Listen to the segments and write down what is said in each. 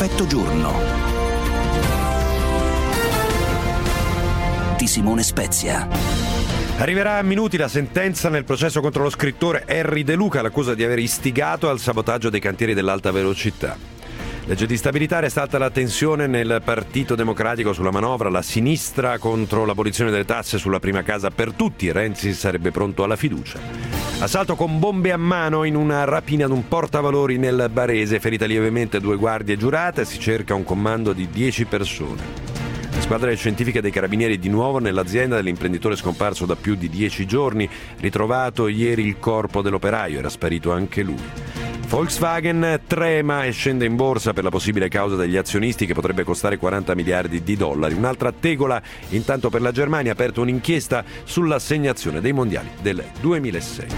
Effetto giorno di Simone Spezia. Arriverà a minuti la sentenza nel processo contro lo scrittore Henry De Luca, l'accusa di aver istigato al sabotaggio dei cantieri dell'alta velocità. Legge di stabilità, resta alta la tensione nel Partito Democratico sulla manovra, la sinistra contro l'abolizione delle tasse sulla prima casa per tutti, Renzi sarebbe pronto alla fiducia. Assalto con bombe a mano in una rapina ad un portavalori nel Barese, ferita lievemente 2 guardie giurate, si cerca un comando di 10 persone. La squadra scientifica dei carabinieri di nuovo nell'azienda dell'imprenditore scomparso da più di 10 giorni, ritrovato ieri il corpo dell'operaio, era sparito anche lui. Volkswagen trema e scende in borsa per la possibile causa degli azionisti che potrebbe costare 40 miliardi di dollari. Un'altra tegola intanto per la Germania, ha aperto un'inchiesta sull'assegnazione dei mondiali del 2006.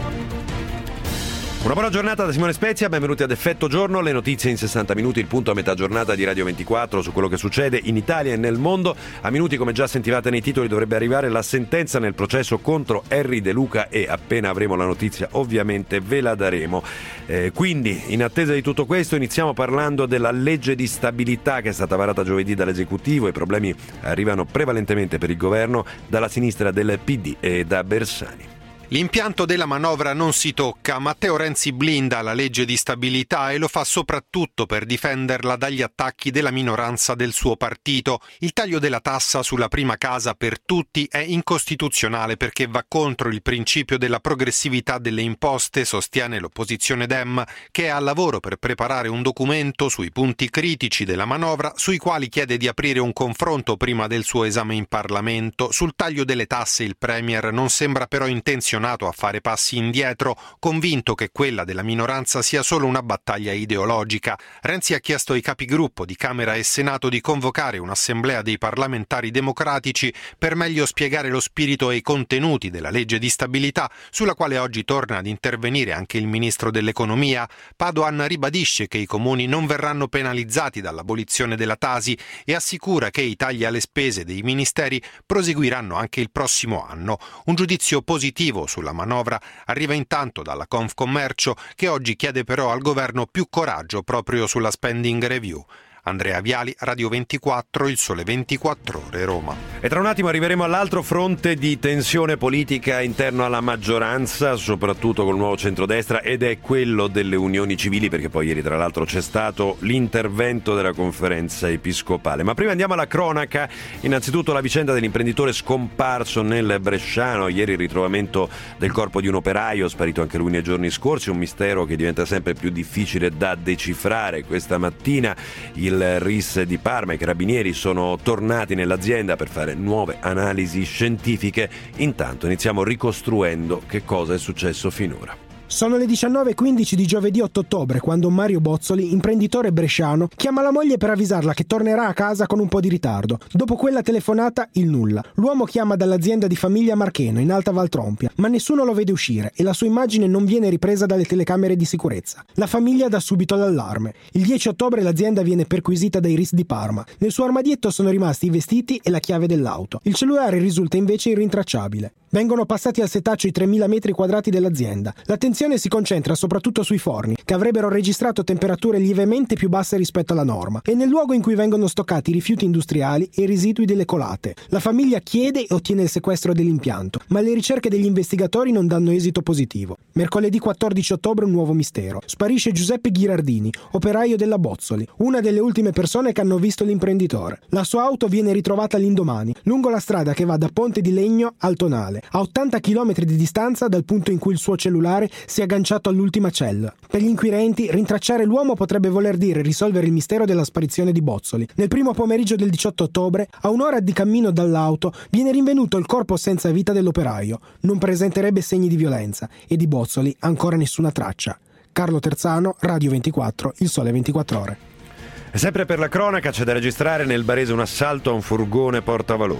Una buona giornata da Simone Spezia, benvenuti ad Effetto Giorno, le notizie in 60 minuti, il punto a metà giornata di Radio 24 su quello che succede in Italia e nel mondo. A minuti, come già sentivate nei titoli, dovrebbe arrivare la sentenza nel processo contro Henry De Luca e appena avremo la notizia ovviamente ve la daremo. Quindi, in attesa di tutto questo, iniziamo parlando della legge di stabilità che è stata varata giovedì dall'esecutivo. I problemi arrivano prevalentemente per il governo dalla sinistra del PD e da Bersani. L'impianto della manovra non si tocca. Matteo Renzi blinda la legge di stabilità e lo fa soprattutto per difenderla dagli attacchi della minoranza del suo partito. Il taglio della tassa sulla prima casa per tutti è incostituzionale perché va contro il principio della progressività delle imposte, sostiene l'opposizione Dem, che è al lavoro per preparare un documento sui punti critici della manovra, sui quali chiede di aprire un confronto prima del suo esame in Parlamento. Sul taglio delle tasse il Premier non sembra però intenzionato a fare passi indietro, convinto che quella della minoranza sia solo una battaglia ideologica. Renzi ha chiesto ai capigruppo di Camera e Senato di convocare un'assemblea dei parlamentari democratici per meglio spiegare lo spirito e i contenuti della legge di stabilità, sulla quale oggi torna ad intervenire anche il ministro dell'economia. Padoan ribadisce che i comuni non verranno penalizzati dall'abolizione della Tasi e assicura che i tagli alle spese dei ministeri proseguiranno anche il prossimo anno. Un giudizio positivo sulla manovra arriva intanto dalla Confcommercio, che oggi chiede però al governo più coraggio proprio sulla spending review. Andrea Viali, Radio 24, Il Sole 24 Ore, Roma. E tra un attimo arriveremo all'altro fronte di tensione politica interno alla maggioranza, soprattutto col nuovo centrodestra, ed è quello delle unioni civili, perché poi ieri tra l'altro c'è stato l'intervento della conferenza episcopale. Ma prima andiamo alla cronaca. Innanzitutto la vicenda dell'imprenditore scomparso nel Bresciano, ieri il ritrovamento del corpo di un operaio sparito anche lui nei giorni scorsi, un mistero che diventa sempre più difficile da decifrare. Questa mattina il RIS di Parma e i carabinieri sono tornati nell'azienda per fare nuove analisi scientifiche. Intanto iniziamo ricostruendo che cosa è successo finora. Sono le 19:15 di giovedì 8 ottobre quando Mario Bozzoli, imprenditore bresciano, chiama la moglie per avvisarla che tornerà a casa con un po' di ritardo. Dopo quella telefonata, il nulla. L'uomo chiama dall'azienda di famiglia Marcheno, in Alta Valtrompia, ma nessuno lo vede uscire e la sua immagine non viene ripresa dalle telecamere di sicurezza. La famiglia dà subito l'allarme. Il 10 ottobre l'azienda viene perquisita dai RIS di Parma. Nel suo armadietto sono rimasti i vestiti e la chiave dell'auto. Il cellulare risulta invece irrintracciabile. Vengono passati al setaccio i 3.000 metri quadrati dell'azienda. L'attenzione si concentra soprattutto sui forni, che avrebbero registrato temperature lievemente più basse rispetto alla norma, e nel luogo in cui vengono stoccati i rifiuti industriali e i residui delle colate. La famiglia chiede e ottiene il sequestro dell'impianto, ma le ricerche degli investigatori non danno esito positivo. Mercoledì 14 ottobre un nuovo mistero. Sparisce Giuseppe Ghirardini, operaio della Bozzoli, una delle ultime persone che hanno visto l'imprenditore. La sua auto viene ritrovata l'indomani, lungo la strada che va da Ponte di Legno al Tonale, a 80 km di distanza dal punto in cui il suo cellulare si è agganciato all'ultima cella. Per gli inquirenti, rintracciare l'uomo potrebbe voler dire risolvere il mistero della sparizione di Bozzoli. Nel primo pomeriggio del 18 ottobre, a un'ora di cammino dall'auto, viene rinvenuto il corpo senza vita dell'operaio. Non presenterebbe segni di violenza e di Bozzoli ancora nessuna traccia. Carlo Terzano, Radio 24, Il Sole 24 Ore. E sempre per la cronaca c'è da registrare nel Barese un assalto a un furgone portavalori.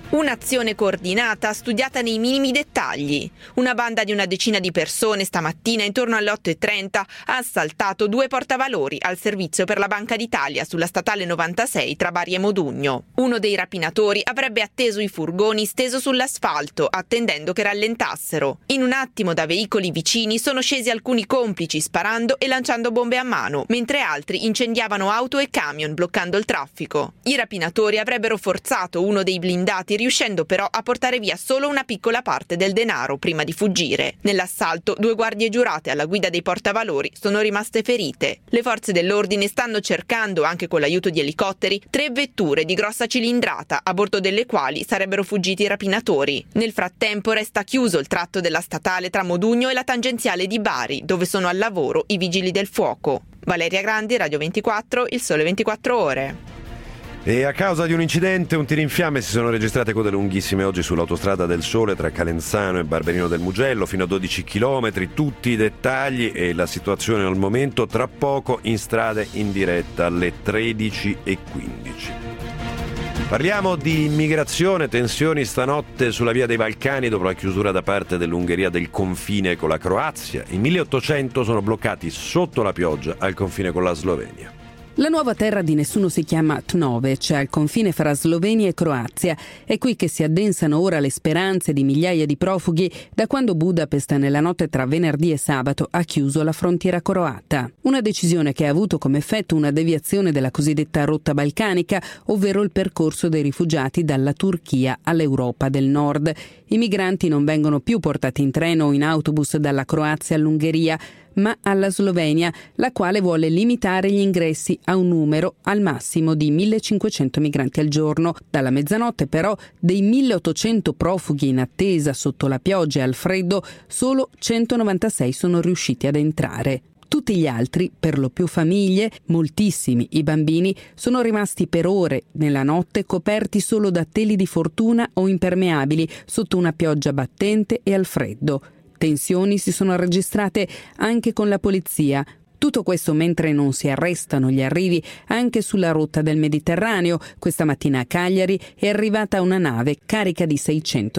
Un'azione coordinata, studiata nei minimi dettagli. Una banda di una decina di persone stamattina intorno alle 8:30 ha assaltato 2 portavalori al servizio per la Banca d'Italia sulla statale 96 tra Bari e Modugno. Uno dei rapinatori avrebbe atteso i furgoni steso sull'asfalto, attendendo che rallentassero. In un attimo da veicoli vicini sono scesi alcuni complici sparando e lanciando bombe a mano, mentre altri incendiavano auto e camion bloccando il traffico. I rapinatori avrebbero forzato uno dei blindati, riuscendo però a portare via solo una piccola parte del denaro prima di fuggire. Nell'assalto 2 guardie giurate alla guida dei portavalori sono rimaste ferite. Le forze dell'ordine stanno cercando, anche con l'aiuto di elicotteri, 3 vetture di grossa cilindrata, a bordo delle quali sarebbero fuggiti i rapinatori. Nel frattempo resta chiuso il tratto della statale tra Modugno e la tangenziale di Bari, dove sono al lavoro i vigili del fuoco. Valeria Grandi, Radio 24, Il Sole 24 Ore. E a causa di un incidente, un tiro in fiamme, si sono registrate code lunghissime oggi sull'autostrada del Sole tra Calenzano e Barberino del Mugello, fino a 12 chilometri. Tutti i dettagli e la situazione al momento tra poco in strade in diretta alle 13:15. Parliamo di immigrazione, tensioni stanotte sulla via dei Balcani dopo la chiusura da parte dell'Ungheria del confine con la Croazia. I 1800 sono bloccati sotto la pioggia al confine con la Slovenia. La nuova terra di nessuno si chiama Tnovec, al confine fra Slovenia e Croazia. È qui che si addensano ora le speranze di migliaia di profughi da quando Budapest nella notte tra venerdì e sabato ha chiuso la frontiera croata. Una decisione che ha avuto come effetto una deviazione della cosiddetta rotta balcanica, ovvero il percorso dei rifugiati dalla Turchia all'Europa del Nord. I migranti non vengono più portati in treno o in autobus dalla Croazia all'Ungheria, ma alla Slovenia, la quale vuole limitare gli ingressi a un numero al massimo di 1.500 migranti al giorno. Dalla mezzanotte però, dei 1.800 profughi in attesa sotto la pioggia e al freddo, solo 196 sono riusciti ad entrare. Tutti gli altri, per lo più famiglie, moltissimi i bambini, sono rimasti per ore nella notte coperti solo da teli di fortuna o impermeabili sotto una pioggia battente e al freddo. Tensioni si sono registrate anche con la polizia. Tutto questo mentre non si arrestano gli arrivi anche sulla rotta del Mediterraneo. Questa mattina a Cagliari è arrivata una nave carica di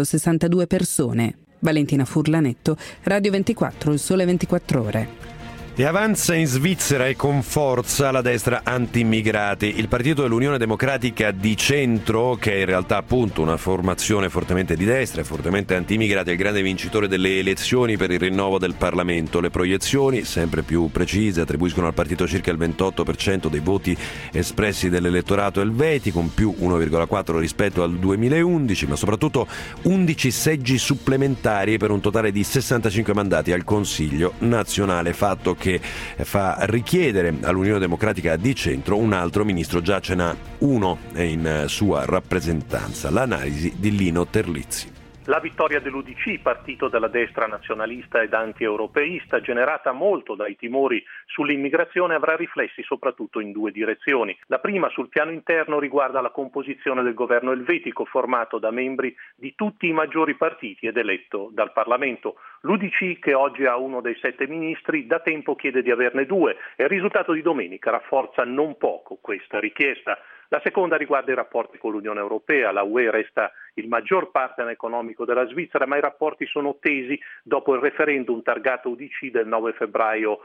662 persone. Valentina Furlanetto, Radio 24, Il Sole 24 Ore. E avanza in Svizzera e con forza la destra anti-immigrati. Il partito dell'Unione Democratica di Centro, che è in realtà appunto una formazione fortemente di destra e fortemente anti-immigrati, è il grande vincitore delle elezioni per il rinnovo del Parlamento. Le proiezioni, sempre più precise, attribuiscono al partito circa il 28% dei voti espressi dall'elettorato elvetico, con più 1,4 rispetto al 2011, ma soprattutto 11 seggi supplementari per un totale di 65 mandati al Consiglio nazionale, fatto che fa richiedere all'Unione Democratica di Centro un altro ministro, già ce n'ha uno in sua rappresentanza. L'analisi di Lino Terlizzi. La vittoria dell'UDC, partito della destra nazionalista ed anti-europeista, generata molto dai timori sull'immigrazione, avrà riflessi soprattutto in 2 direzioni. La prima, sul piano interno, riguarda la composizione del governo elvetico, formato da membri di tutti i maggiori partiti ed eletto dal Parlamento. L'UDC, che oggi ha uno dei 7 ministri, da tempo chiede di averne 2 e il risultato di domenica rafforza non poco questa richiesta. La seconda riguarda i rapporti con l'Unione Europea. La UE resta il maggior partner economico della Svizzera, ma i rapporti sono tesi dopo il referendum targato UDC del 9 febbraio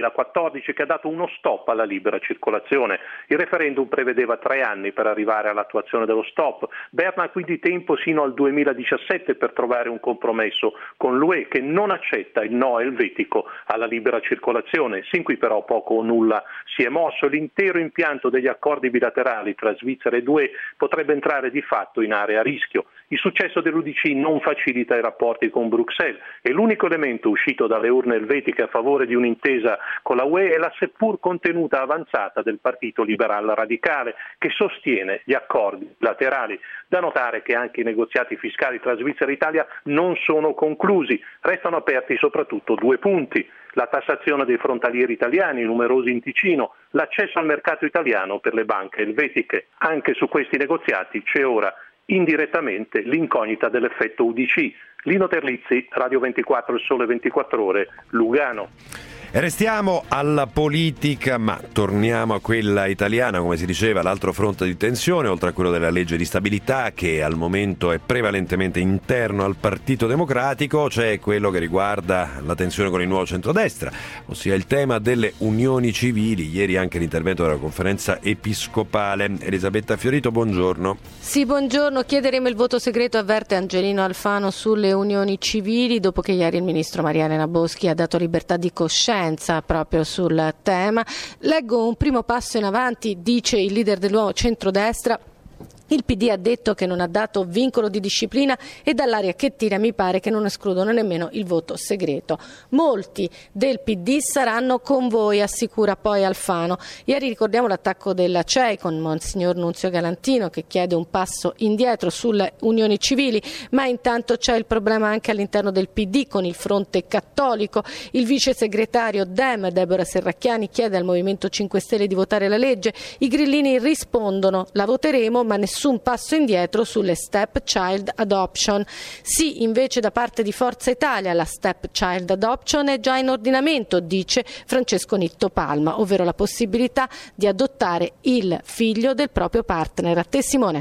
2014 che ha dato uno stop alla libera circolazione. Il referendum prevedeva 3 anni per arrivare all'attuazione dello stop. Berna ha quindi tempo sino al 2017 per trovare un compromesso con l'UE, che non accetta il no elvetico alla libera circolazione. Sin qui però poco o nulla si è mosso. L'intero impianto degli accordi bilaterali tra Svizzera ed UE potrebbe entrare di fatto in area a rischio. Il successo dell'UDC non facilita i rapporti con Bruxelles e l'unico elemento uscito dalle urne elvetiche a favore di un'intesa con la UE è la seppur contenuta avanzata del Partito Liberal Radicale, che sostiene gli accordi bilaterali. Da notare che anche i negoziati fiscali tra Svizzera e Italia non sono conclusi, restano aperti soprattutto 2 punti: la tassazione dei frontalieri italiani, numerosi in Ticino, l'accesso al mercato italiano per le banche elvetiche. Anche su questi negoziati c'è ora indirettamente l'incognita dell'effetto UDC. Lino Terlizzi, Radio 24, Il Sole 24 Ore, Lugano. E restiamo alla politica, ma torniamo a quella italiana, come si diceva, l'altro fronte di tensione, oltre a quello della legge di stabilità, che al momento è prevalentemente interno al Partito Democratico, c'è quello che riguarda la tensione con il nuovo centrodestra, ossia il tema delle unioni civili. Ieri anche l'intervento della conferenza episcopale. Elisabetta Fiorito, buongiorno. Sì, buongiorno. Chiederemo il voto segreto, avverte Angelino Alfano, sulle unioni civili, dopo che ieri il ministro Maria Elena Boschi ha dato libertà di coscienza proprio sul tema. Leggo un primo passo in avanti, dice il leader del nuovo centrodestra. Il PD ha detto che non ha dato vincolo di disciplina e dall'aria che tira mi pare che non escludono nemmeno il voto segreto. Molti del PD saranno con voi, assicura poi Alfano. Ieri ricordiamo l'attacco della CEI con Monsignor Nunzio Galantino, che chiede un passo indietro sulle unioni civili, ma intanto c'è il problema anche all'interno del PD con il fronte cattolico. Il vice segretario Dem, Deborah Serracchiani, chiede al Movimento 5 Stelle di votare la legge. I grillini rispondono: la voteremo, ma nessun passo indietro sulle step child adoption. Sì, invece, da parte di Forza Italia la step child adoption è già in ordinamento, dice Francesco Nitto Palma, ovvero la possibilità di adottare il figlio del proprio partner. A te, Simone.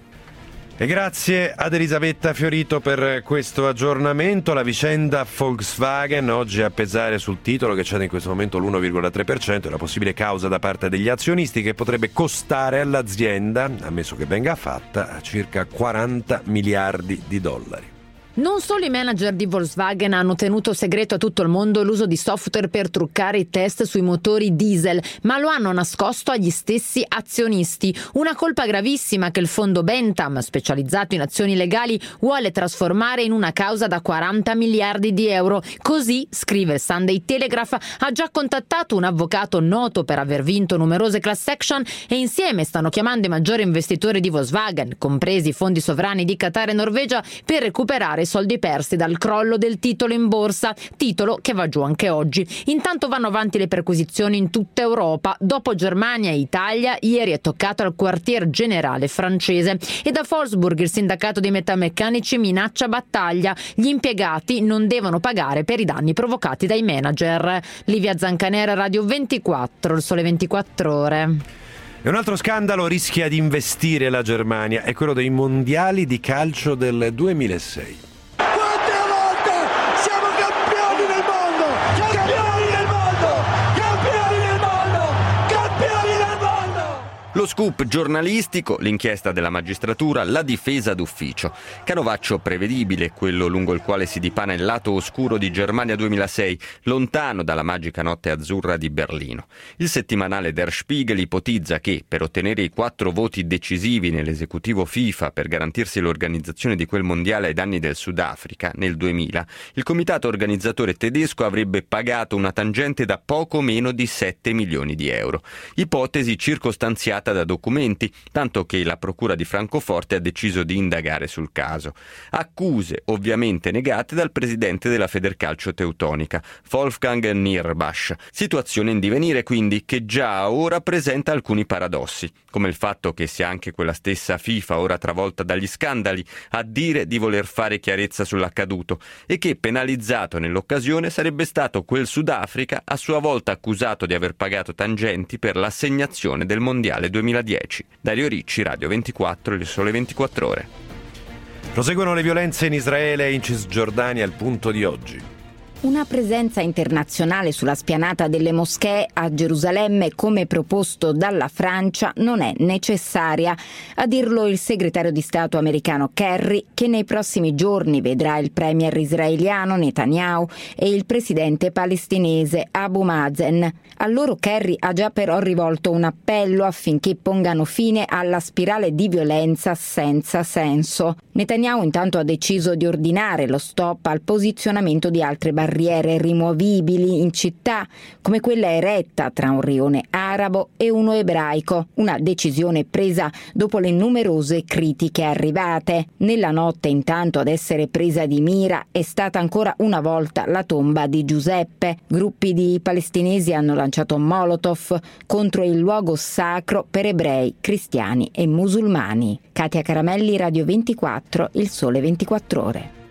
E grazie ad Elisabetta Fiorito per questo aggiornamento. La vicenda Volkswagen oggi a pesare sul titolo, che c'è in questo momento l'1,3%, è la possibile causa da parte degli azionisti, che potrebbe costare all'azienda, ammesso che venga fatta, circa 40 miliardi di dollari. Non solo i manager di Volkswagen hanno tenuto segreto a tutto il mondo l'uso di software per truccare i test sui motori diesel, ma lo hanno nascosto agli stessi azionisti. Una colpa gravissima che il fondo Bentham, specializzato in azioni legali, vuole trasformare in una causa da 40 miliardi di euro. Così, scrive il Sunday Telegraph, ha già contattato un avvocato noto per aver vinto numerose class action e insieme stanno chiamando i maggiori investitori di Volkswagen, compresi i fondi sovrani di Qatar e Norvegia, per recuperare soldi persi dal crollo del titolo in borsa, titolo che va giù anche oggi. Intanto vanno avanti le perquisizioni in tutta Europa. Dopo Germania e Italia, ieri è toccato al quartier generale francese e da Wolfsburg il sindacato dei metalmeccanici minaccia battaglia. Gli impiegati non devono pagare per i danni provocati dai manager. Livia Zancanera, Radio 24, il Sole 24 Ore. E un altro scandalo rischia di investire la Germania, è quello dei mondiali di calcio del 2006. Quante volte siamo campioni del mondo! Campioni del mondo! Campioni del mondo! Campioni del mondo! Lo scoop giornalistico, l'inchiesta della magistratura, la difesa d'ufficio. Canovaccio prevedibile, quello lungo il quale si dipana il lato oscuro di Germania 2006, lontano dalla magica notte azzurra di Berlino. Il settimanale Der Spiegel ipotizza che, per ottenere i 4 voti decisivi nell'esecutivo FIFA per garantirsi l'organizzazione di quel mondiale ai danni del Sudafrica nel 2000, il comitato organizzatore tedesco avrebbe pagato una tangente da poco meno di 7 milioni di euro. Ipotesi circostanziata da documenti, tanto che la procura di Francoforte ha deciso di indagare sul caso. Accuse ovviamente negate dal presidente della Federcalcio Teutonica, Wolfgang Nierbach. Situazione in divenire quindi, che già ora presenta alcuni paradossi, come il fatto che sia anche quella stessa FIFA, ora travolta dagli scandali, a dire di voler fare chiarezza sull'accaduto e che, penalizzato nell'occasione, sarebbe stato quel Sudafrica, a sua volta accusato di aver pagato tangenti per l'assegnazione del Mondiale 2010. Dario Ricci, Radio 24, il Sole 24 Ore. Proseguono le violenze in Israele e in Cisgiordania, il punto di oggi. Una presenza internazionale sulla spianata delle moschee a Gerusalemme, come proposto dalla Francia, non è necessaria. A dirlo il segretario di Stato americano Kerry, che nei prossimi giorni vedrà il premier israeliano Netanyahu e il presidente palestinese Abu Mazen. A loro Kerry ha già però rivolto un appello affinché pongano fine alla spirale di violenza senza senso. Netanyahu intanto ha deciso di ordinare lo stop al posizionamento di altre barriere rimovibili in città, come quella eretta tra un rione arabo e uno ebraico, una decisione presa dopo le numerose critiche arrivate. Nella notte intanto ad essere presa di mira è stata ancora una volta la tomba di Giuseppe. Gruppi di palestinesi hanno lanciato molotov contro il luogo sacro per ebrei, cristiani e musulmani. Katia Caramelli, Radio 24, il Sole 24 Ore.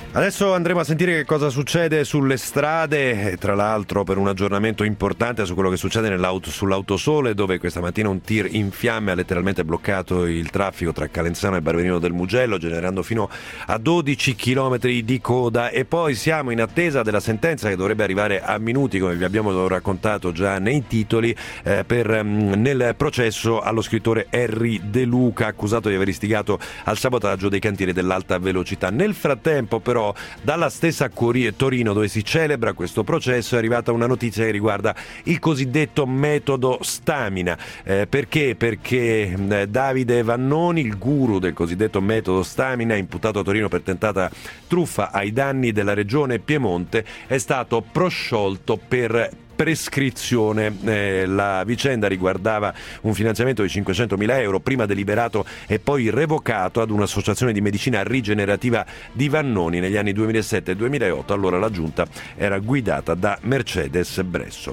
Adesso andremo a sentire che cosa succede sulle strade, tra l'altro per un aggiornamento importante su quello che succede sull'Autosole, dove questa mattina un tir in fiamme ha letteralmente bloccato il traffico tra Calenzano e Barberino del Mugello, generando fino a 12 chilometri di coda. E poi siamo in attesa della sentenza che dovrebbe arrivare a minuti, come vi abbiamo raccontato già nei titoli, nel processo allo scrittore Erri De Luca, accusato di aver istigato al sabotaggio dei cantieri dell'alta velocità. Nel frattempo però dalla stessa Torino, dove si celebra questo processo, è arrivata una notizia che riguarda il cosiddetto metodo Stamina. Perché? Perché Davide Vannoni, il guru del cosiddetto metodo Stamina, imputato a Torino per tentata truffa ai danni della regione Piemonte, è stato prosciolto per prescrizione. La vicenda riguardava un finanziamento di 500.000 euro, prima deliberato e poi revocato ad un'associazione di medicina rigenerativa di Vannoni negli anni 2007 e 2008. Allora la giunta era guidata da Mercedes Bresso.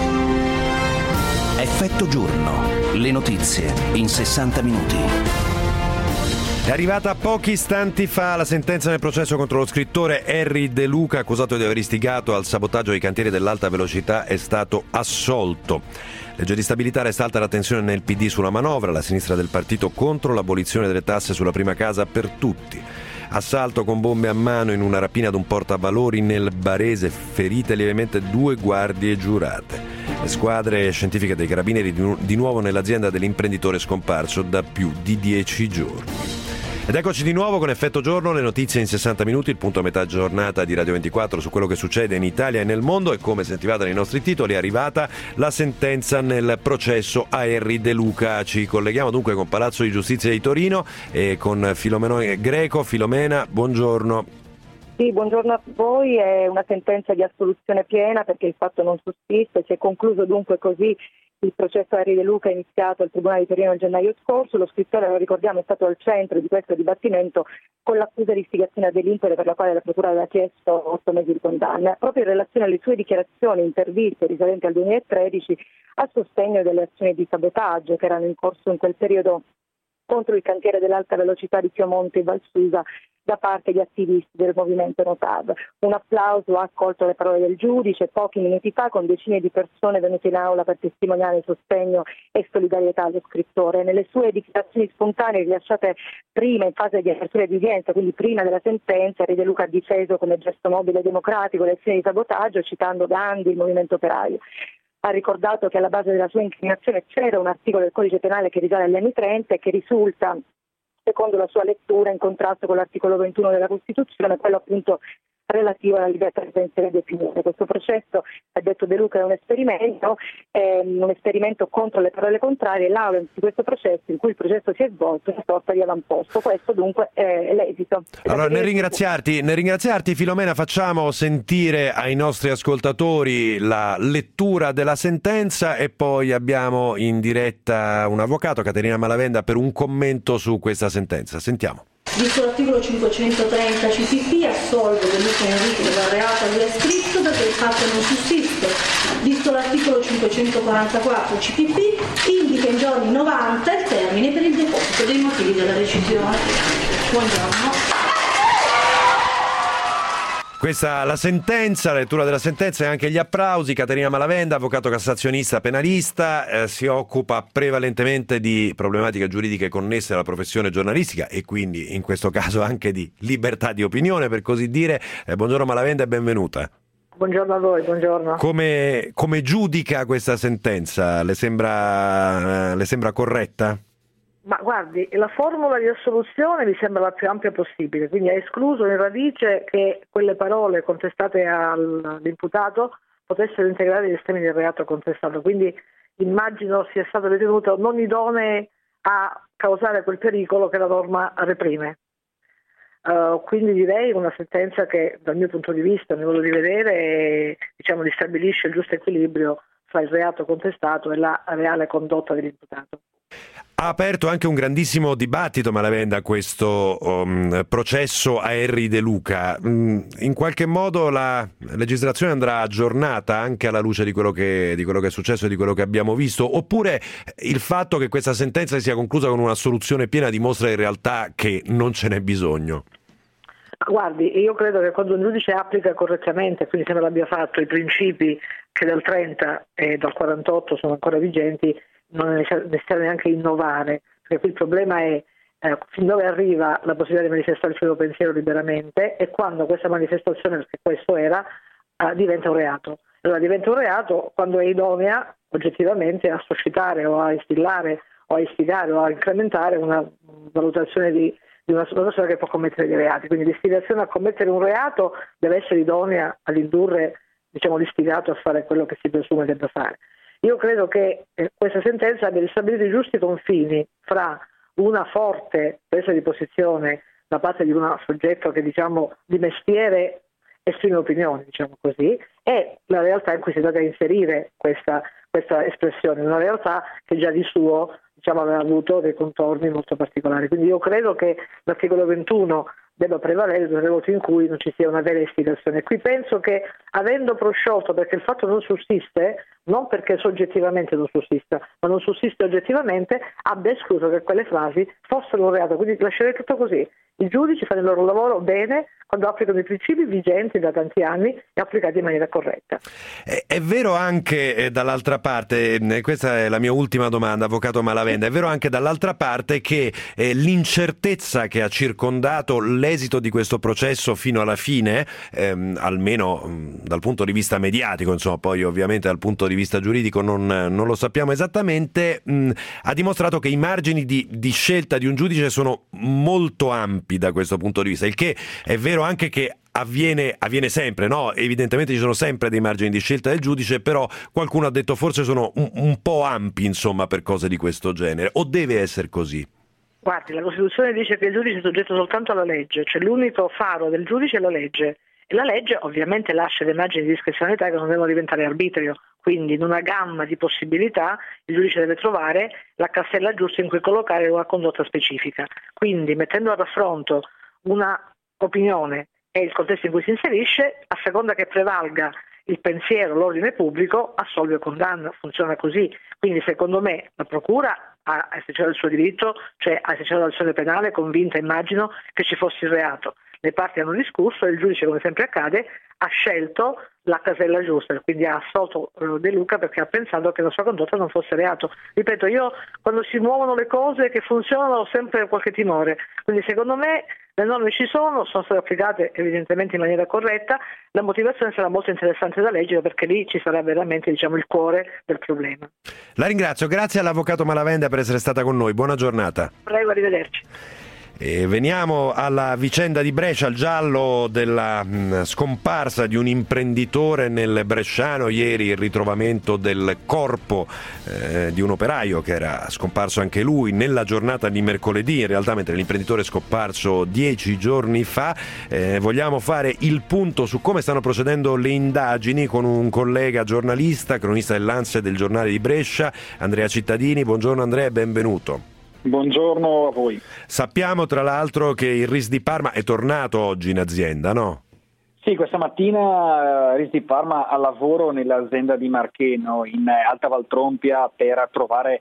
Effetto giorno. Le notizie in 60 minuti. È arrivata pochi istanti fa la sentenza nel processo contro lo scrittore Erri De Luca, accusato di aver istigato al sabotaggio dei cantieri dell'alta velocità. È stato assolto. Legge di stabilità, resta alta la tensione nel PD sulla manovra, la sinistra del partito contro l'abolizione delle tasse sulla prima casa per tutti. Assalto con bombe a mano in una rapina ad un portavalori nel Barese, ferite lievemente 2 guardie giurate. Le squadre scientifiche dei carabinieri di nuovo nell'azienda dell'imprenditore scomparso da più di 10 giorni. Ed eccoci di nuovo con Effetto Giorno, le notizie in 60 minuti, il punto a metà giornata di Radio 24 su quello che succede in Italia e nel mondo. E come sentivate nei nostri titoli è arrivata la sentenza nel processo a Erri De Luca. Ci colleghiamo dunque con Palazzo di Giustizia di Torino e con Filomena Greco. Filomena, buongiorno. Sì, buongiorno a voi. È una sentenza di assoluzione piena perché il fatto non sussiste. Si è concluso dunque così il processo a Erri De Luca, iniziato al Tribunale di Torino nel gennaio scorso. Lo scrittore, lo ricordiamo, è stato al centro di questo dibattimento con l'accusa di istigazione a delinquere, per la quale la Procura aveva chiesto 8 mesi di condanna, proprio in relazione alle sue dichiarazioni, interviste risalenti al 2013 a sostegno delle azioni di sabotaggio che erano in corso in quel periodo contro il cantiere dell'alta velocità di Piemonte e Valsusa da parte di attivisti del movimento Notav. Un applauso ha accolto le parole del giudice pochi minuti fa, con decine di persone venute in aula per testimoniare sostegno e solidarietà allo scrittore. Nelle sue dichiarazioni spontanee rilasciate prima in fase di apertura di udienza, quindi prima della sentenza, Erri De Luca ha difeso come gesto nobile e democratico le azioni di sabotaggio, citando Gandhi, il movimento operaio. Ha ricordato che alla base della sua incriminazione c'era un articolo del codice penale che risale agli anni 30 e che risulta, secondo la sua lettura, in contrasto con l'articolo 21 della Costituzione, quello appunto relativo alla libertà di pensiero e di opinione. Questo processo, ha detto De Luca, è un esperimento contro le parole contrarie. L'aula di questo processo, in cui il processo si è svolto, è una sorta di avamposto. Questo dunque è l'esito. Allora, nel ringraziarti Filomena, facciamo sentire ai nostri ascoltatori la lettura della sentenza e poi abbiamo in diretta un avvocato, Caterina Malavenda, per un commento su questa sentenza. Sentiamo. Visto l'articolo 530 CPP, assolve De Luca Enrico dal reato a lui ascritto perché il fatto non sussiste. Visto l'articolo 544 CPP, indica in giorni 90 il termine per il deposito dei motivi della decisione. Buongiorno. Questa la sentenza, la lettura della sentenza e anche gli applausi. Caterina Malavenda, avvocato cassazionista penalista, si occupa prevalentemente di problematiche giuridiche connesse alla professione giornalistica e quindi in questo caso anche di libertà di opinione, per così dire. Buongiorno Malavenda e benvenuta. Buongiorno a voi, buongiorno. Come giudica questa sentenza? Le sembra corretta? Ma guardi, la formula di assoluzione mi sembra la più ampia possibile, quindi ha escluso in radice che quelle parole contestate all'imputato potessero integrare gli estremi del reato contestato, quindi immagino sia stato ritenuto non idonee a causare quel pericolo che la norma reprime. Quindi direi una sentenza che dal mio punto di vista, nel modo di vedere, ristabilisce il giusto equilibrio fra il reato contestato e la reale condotta dell'imputato. Ha aperto anche un grandissimo dibattito, Malavenda, questo processo a Erri De Luca. In qualche modo la legislazione andrà aggiornata anche alla luce di quello che è successo e di quello che abbiamo visto, oppure il fatto che questa sentenza sia conclusa con una assoluzione piena dimostra in realtà che non ce n'è bisogno? Guardi, io credo che quando un giudice applica correttamente, quindi sembra l'abbia fatto, i principi che dal 30 e dal 48 sono ancora vigenti, non è necessario neanche innovare, perché qui il problema è fin dove arriva la possibilità di manifestare il proprio pensiero liberamente e quando questa manifestazione, perché questo era, diventa un reato. Allora diventa un reato quando è idonea oggettivamente a suscitare o a instillare o a istigare o a incrementare una valutazione di una persona che può commettere dei reati. Quindi l'istigazione a commettere un reato deve essere idonea ad indurre, l'istigato a fare quello che si presume debba fare. Io credo che questa sentenza abbia ristabilito i giusti confini fra una forte presa di posizione da parte di un soggetto che di mestiere esprime opinioni, così, e la realtà in cui si deve inserire questa espressione, una realtà che già di suo aveva avuto dei contorni molto particolari. Quindi io credo che l'articolo 21 debba prevalere nelle volte in cui non ci sia una vera istigazione. Qui penso che avendo prosciolto, perché il fatto non sussiste, non perché soggettivamente non sussista, ma non sussiste oggettivamente, abbia escluso che quelle frasi fossero un reato. Quindi lascerei tutto così. I giudici fanno il loro lavoro bene quando applicano i principi vigenti da tanti anni e applicati in maniera corretta. È vero anche dall'altra parte, questa è la mia ultima domanda, avvocato Malavenda, è vero anche dall'altra parte che l'incertezza che ha circondato l'esito di questo processo fino alla fine, almeno dal punto di vista mediatico, insomma, poi ovviamente dal punto di vista giuridico non lo sappiamo esattamente, ha dimostrato che i margini di scelta di un giudice sono molto ampi da questo punto di vista, il che è vero anche che avviene sempre, no? Evidentemente ci sono sempre dei margini di scelta del giudice, però qualcuno ha detto forse sono un po' ampi, insomma, per cose di questo genere, o deve essere così? Guardi, la Costituzione dice che il giudice è soggetto soltanto alla legge, cioè l'unico faro del giudice è la legge, e la legge ovviamente lascia dei margini di discrezionalità che non devono diventare arbitrio, quindi in una gamma di possibilità il giudice deve trovare la casella giusta in cui collocare una condotta specifica. Quindi mettendo a raffronto una opinione e il contesto in cui si inserisce, a seconda che prevalga il pensiero, l'ordine pubblico, assolve o condanna, funziona così. Quindi secondo me la procura ha esercitato il suo diritto, cioè ha esercitato l'azione penale convinta, immagino, che ci fosse il reato. Le parti hanno discusso e il giudice, come sempre accade, ha scelto la casella giusta, quindi ha assolto De Luca perché ha pensato che la sua condotta non fosse reato. Ripeto, io quando si muovono le cose che funzionano ho sempre qualche timore, quindi secondo me le norme ci sono state applicate evidentemente in maniera corretta, la motivazione sarà molto interessante da leggere perché lì ci sarà veramente il cuore del problema. La ringrazio, grazie all'avvocato Malavenda per essere stata con noi, buona giornata. Prego, arrivederci. E veniamo alla vicenda di Brescia, al giallo della scomparsa di un imprenditore nel bresciano. Ieri il ritrovamento del corpo di un operaio che era scomparso anche lui nella giornata di mercoledì, in realtà, mentre l'imprenditore è scomparso 10 giorni fa. Vogliamo fare il punto su come stanno procedendo le indagini con un collega giornalista, cronista dell'Ansa e del giornale di Brescia, Andrea Cittadini. Buongiorno Andrea e benvenuto. Buongiorno a voi. Sappiamo tra l'altro che il RIS di Parma è tornato oggi in azienda, no? Sì, questa mattina RIS di Parma ha lavoro nell'azienda di Marcheno in Alta Valtrompia per trovare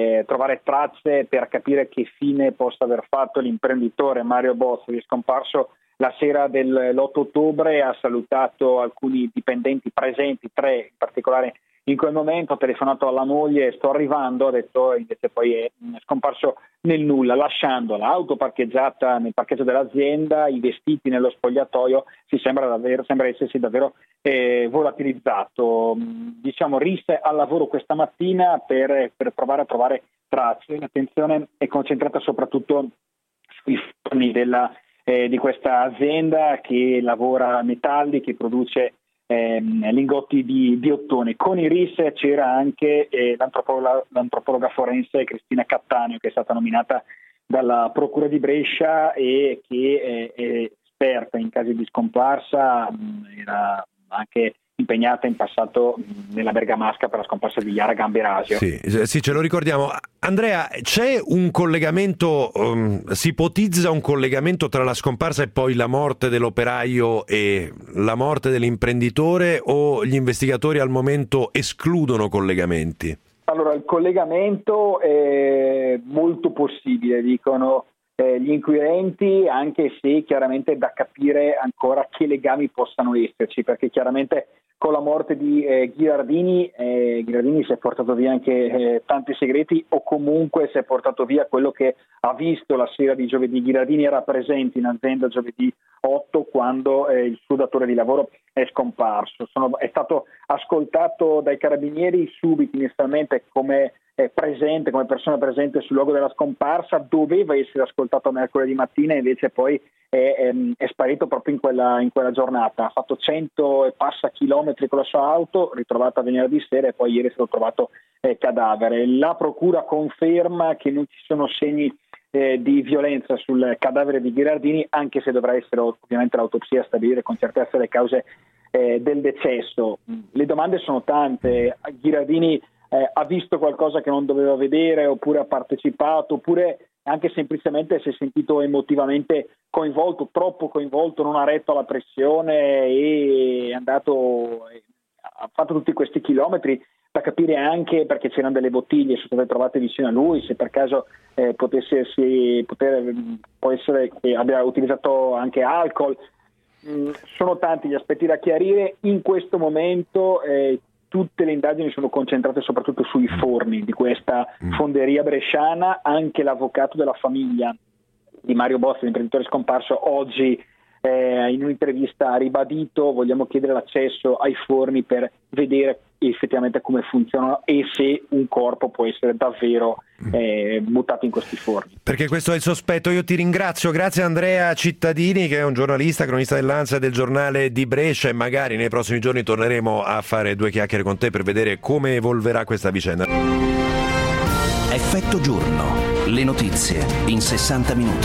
tracce per capire che fine possa aver fatto l'imprenditore Mario Bozzoli, scomparso la sera dell'8 ottobre. Ha salutato alcuni dipendenti presenti, 3 in particolare. In quel momento ha telefonato alla moglie, sto arrivando, ha detto, invece poi è scomparso nel nulla, lasciando l'auto parcheggiata nel parcheggio dell'azienda, i vestiti nello spogliatoio. Sembra essersi davvero volatilizzato. RIS al lavoro questa mattina per provare a trovare tracce. L'attenzione è concentrata soprattutto sui forni di questa azienda che lavora metalli, che produce lingotti di ottone. Con i RIS c'era anche l'antropologa forense Cristina Cattaneo, che è stata nominata dalla Procura di Brescia e che è esperta in casi di scomparsa, era anche impegnata in passato nella bergamasca per la scomparsa di Yara Gamberasio. Sì, ce lo ricordiamo. Andrea, c'è un collegamento, si ipotizza un collegamento tra la scomparsa e poi la morte dell'operaio e la morte dell'imprenditore, o gli investigatori al momento escludono collegamenti? Allora, il collegamento è molto possibile, dicono gli inquirenti, anche se chiaramente è da capire ancora che legami possano esserci, perché chiaramente con la morte di Ghirardini si è portato via anche tanti segreti, o comunque si è portato via quello che ha visto la sera di giovedì. Ghirardini era presente in azienda giovedì 8 quando il suo datore di lavoro è scomparso. È stato ascoltato dai carabinieri subito, inizialmente come persona presente sul luogo della scomparsa, doveva essere ascoltato mercoledì mattina, invece poi è sparito proprio in quella giornata. Ha fatto 100 e passa chilometri con la sua auto, ritrovata venerdì sera, e poi ieri è stato trovato cadavere. La procura conferma che non ci sono segni di violenza sul cadavere di Ghirardini, anche se dovrà essere ovviamente l'autopsia a stabilire con certezza le cause del decesso. Le domande sono tante. Ghirardini ha visto qualcosa che non doveva vedere, oppure ha partecipato, oppure anche semplicemente si è sentito emotivamente coinvolto, troppo coinvolto, non ha retto alla pressione e ha fatto tutti questi chilometri, da capire anche perché c'erano delle bottiglie, sono state trovate vicino a lui, se per caso può essere che abbia utilizzato anche alcol. Sono tanti gli aspetti da chiarire. In questo momento tutte le indagini sono concentrate soprattutto sui forni di questa fonderia bresciana. Anche l'avvocato della famiglia di Mario Bozzoli, l'imprenditore scomparso, oggi in un'intervista ha ribadito: vogliamo chiedere l'accesso ai forni per vedere effettivamente come funzionano e se un corpo può essere davvero buttato in questi forni. Perché questo è il sospetto. Io ti ringrazio, grazie Andrea Cittadini, che è un giornalista, cronista dell'Ansa, del giornale di Brescia, e magari nei prossimi giorni torneremo a fare due chiacchiere con te per vedere come evolverà questa vicenda. Effetto giorno, le notizie in 60 minuti.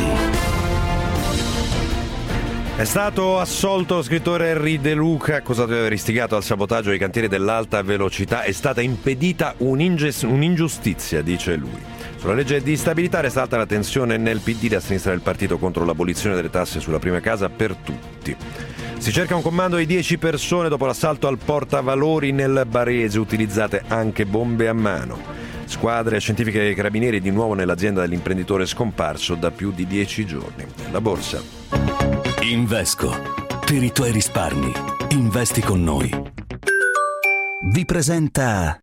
È stato assolto lo scrittore Henry De Luca, accusato di aver istigato al sabotaggio dei cantieri dell'alta velocità. È stata impedita un'ingiustizia, dice lui. Sulla legge di stabilità resta alta la tensione nel PD, la sinistra del partito, contro l'abolizione delle tasse sulla prima casa per tutti. Si cerca un comando di 10 persone dopo l'assalto al portavalori nel Barese, utilizzate anche bombe a mano. Squadre scientifiche e carabinieri di nuovo nell'azienda dell'imprenditore scomparso da più di 10 giorni. La borsa. Invesco. Per i tuoi risparmi. Investi con noi. Vi presenta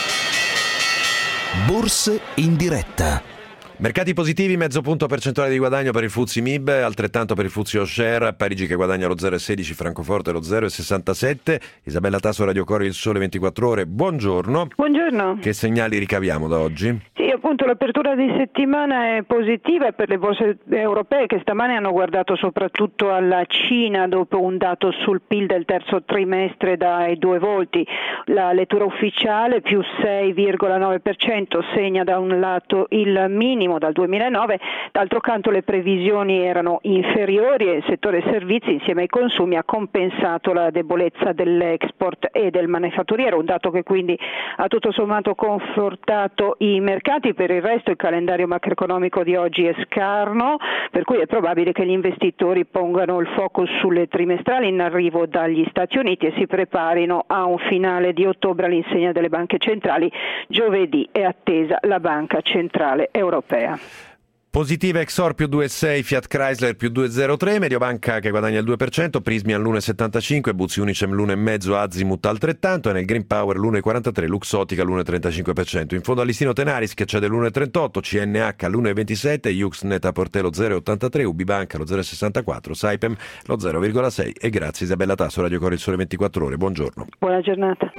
Borse in diretta. Mercati positivi, mezzo punto percentuale di guadagno per il FTSE MIB, altrettanto per il FTSE All-Share, Parigi che guadagna lo 0,16, Francoforte lo 0,67. Isabella Tasso, Radio Cori, Il Sole 24 Ore, buongiorno. Buongiorno. Che segnali ricaviamo da oggi? Sì, appunto l'apertura di settimana è positiva per le borse europee, che stamane hanno guardato soprattutto alla Cina dopo un dato sul PIL del terzo trimestre dai 2 volti. La lettura ufficiale più 6,9% segna da un lato il minimo dal 2009, d'altro canto le previsioni erano inferiori e il settore servizi insieme ai consumi ha compensato la debolezza dell'export e del manifatturiero, un dato che quindi ha tutto sommato confortato i mercati. Per il resto il calendario macroeconomico di oggi è scarno, per cui è probabile che gli investitori pongano il focus sulle trimestrali in arrivo dagli Stati Uniti e si preparino a un finale di ottobre all'insegna delle banche centrali. Giovedì è attesa la Banca Centrale Europea. Positiva Exor più 2,6, Fiat Chrysler più 2,03, Mediobanca che guadagna il 2%, Prismi all'1,75, Buzzi Unicem l'1,5, Azimut altrettanto, e nel Green Power l'1,43, Luxottica l'1,35%. In fondo al listino Tenaris che c'è dell'1,38, CNH l'1,27, Yux Net-a-Porter lo 0,83, Ubibanca lo 0,64, Saipem lo 0,6. E grazie Isabella Tasso, Radio Cori, Il Sole 24 Ore, buongiorno. Buona giornata.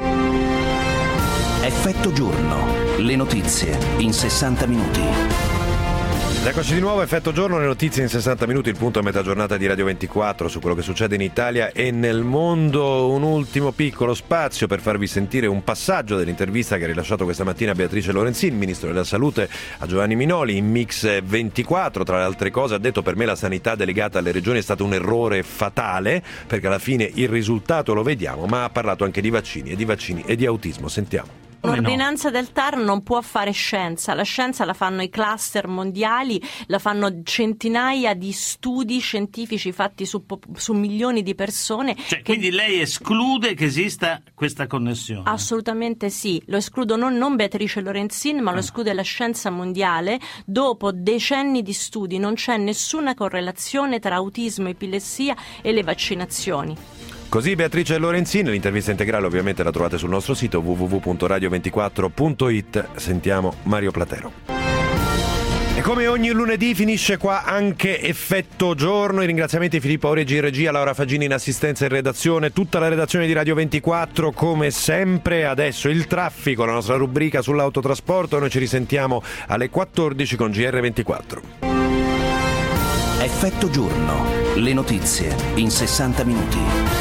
Effetto giorno, le notizie in 60 minuti. Eccoci di nuovo, Effetto Giorno, le notizie in 60 minuti, il punto a metà giornata di Radio 24 su quello che succede in Italia e nel mondo. Un ultimo piccolo spazio per farvi sentire un passaggio dell'intervista che ha rilasciato questa mattina Beatrice Lorenzin, Ministro della Salute, a Giovanni Minoli in Mix 24. Tra le altre cose ha detto: per me la sanità delegata alle regioni è stato un errore fatale, perché alla fine il risultato lo vediamo, ma ha parlato anche di vaccini e di autismo. Sentiamo. L'ordinanza del TAR non può fare scienza, la scienza la fanno i cluster mondiali, la fanno centinaia di studi scientifici fatti su milioni di persone. Quindi lei esclude che esista questa connessione? Assolutamente sì, lo escludo non Beatrice Lorenzin, ma lo esclude la scienza mondiale. Dopo decenni di studi non c'è nessuna correlazione tra autismo, epilessia e le vaccinazioni. Così Beatrice Lorenzin, l'intervista integrale ovviamente la trovate sul nostro sito www.radio24.it. Sentiamo Mario Platero. E come ogni lunedì finisce qua anche Effetto Giorno. I ringraziamenti a Filippo Aureggi in regia, Laura Fagini in assistenza e redazione, tutta la redazione di Radio 24 come sempre. Adesso il traffico, la nostra rubrica sull'autotrasporto. Noi ci risentiamo alle 14 con GR24. Effetto Giorno, le notizie in 60 minuti.